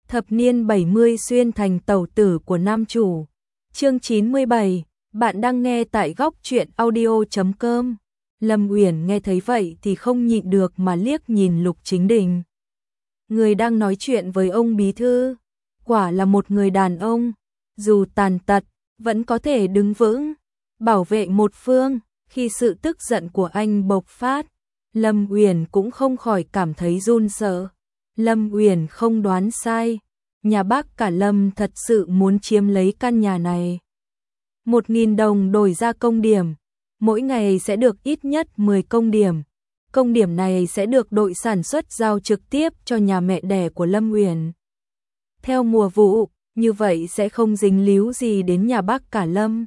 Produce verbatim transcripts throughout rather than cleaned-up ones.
Thập niên bảy mươi xuyên thành tẩu tử của nam chủ. Chương chín mươi bảy, bạn đang nghe tại góc truyện audio chấm com. Lâm Uyển nghe thấy vậy thì không nhịn được mà liếc nhìn Lục Chính Đình. Người đang nói chuyện với ông bí thư, quả là một người đàn ông, dù tàn tật, vẫn có thể đứng vững, bảo vệ một phương. Khi sự tức giận của anh bộc phát, Lâm Uyển cũng không khỏi cảm thấy run sợ. Lâm Uyển không đoán sai, nhà bác cả Lâm thật sự muốn chiếm lấy căn nhà này. Một nghìn đồng đổi ra công điểm, mỗi ngày sẽ được ít nhất mười công điểm. Công điểm này sẽ được đội sản xuất giao trực tiếp cho nhà mẹ đẻ của Lâm Uyển. Theo mùa vụ, như vậy sẽ không dính líu gì đến nhà bác cả Lâm.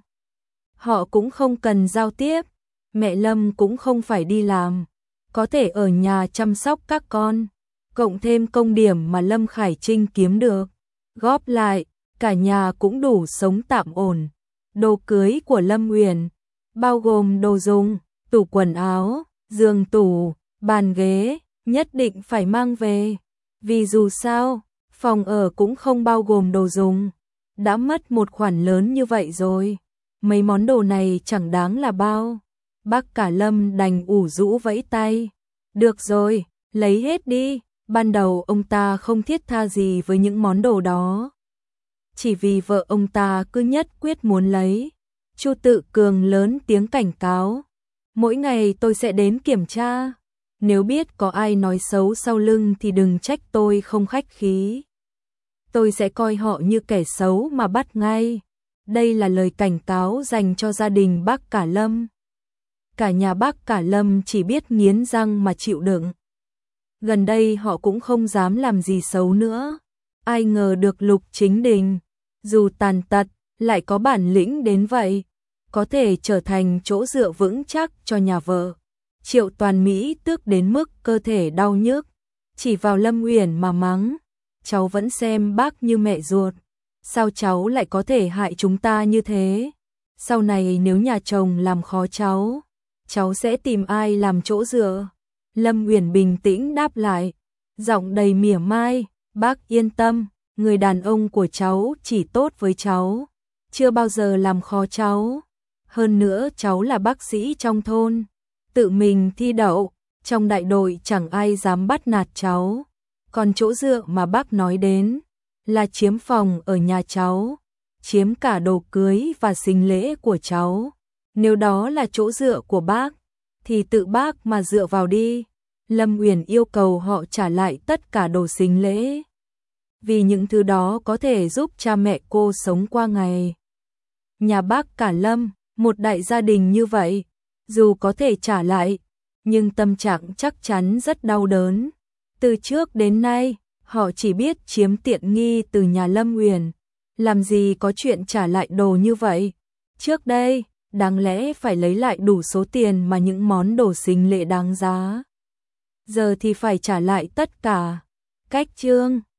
Họ cũng không cần giao tiếp, mẹ Lâm cũng không phải đi làm, có thể ở nhà chăm sóc các con. Cộng thêm công điểm mà Lâm Khải Trinh kiếm được, góp lại, cả nhà cũng đủ sống tạm ổn. Đồ cưới của Lâm Uyển bao gồm đồ dùng, tủ quần áo, giường tủ, bàn ghế, nhất định phải mang về. Vì dù sao, phòng ở cũng không bao gồm đồ dùng. Đã mất một khoản lớn như vậy rồi, mấy món đồ này chẳng đáng là bao. Bác cả Lâm đành ủ rũ vẫy tay. Được rồi, lấy hết đi. Ban đầu ông ta không thiết tha gì với những món đồ đó, chỉ vì vợ ông ta cứ nhất quyết muốn lấy. Chu Tự Cường lớn tiếng cảnh cáo, mỗi ngày tôi sẽ đến kiểm tra, nếu biết có ai nói xấu sau lưng thì đừng trách tôi không khách khí. Tôi sẽ coi họ như kẻ xấu mà bắt ngay. Đây là lời cảnh cáo dành cho gia đình bác cả Lâm. Cả nhà bác cả Lâm chỉ biết nghiến răng mà chịu đựng. Gần đây họ cũng không dám làm gì xấu nữa. Ai ngờ được Lục Chính Đình, dù tàn tật, lại có bản lĩnh đến vậy, có thể trở thành chỗ dựa vững chắc cho nhà vợ. Triệu Toàn Mỹ tức đến mức cơ thể đau nhức, chỉ vào Lâm Uyển mà mắng. Cháu vẫn xem bác như mẹ ruột, sao cháu lại có thể hại chúng ta như thế? Sau này nếu nhà chồng làm khó cháu, cháu sẽ tìm ai làm chỗ dựa? Lâm Uyển bình tĩnh đáp lại, giọng đầy mỉa mai, bác yên tâm, người đàn ông của cháu chỉ tốt với cháu, chưa bao giờ làm khó cháu. Hơn nữa cháu là bác sĩ trong thôn, tự mình thi đậu, trong đại đội chẳng ai dám bắt nạt cháu. Còn chỗ dựa mà bác nói đến là chiếm phòng ở nhà cháu, chiếm cả đồ cưới và sinh lễ của cháu. Nếu đó là chỗ dựa của bác, thì tự bác mà dựa vào đi. Lâm Uyển yêu cầu họ trả lại tất cả đồ sinh lễ, vì những thứ đó có thể giúp cha mẹ cô sống qua ngày. Nhà bác cả Lâm, một đại gia đình như vậy, dù có thể trả lại, nhưng tâm trạng chắc chắn rất đau đớn. Từ trước đến nay, họ chỉ biết chiếm tiện nghi từ nhà Lâm Uyển, làm gì có chuyện trả lại đồ như vậy. Trước đây, đáng lẽ phải lấy lại đủ số tiền mà những món đồ sinh lễ đáng giá. Giờ thì phải trả lại tất cả. Cách chương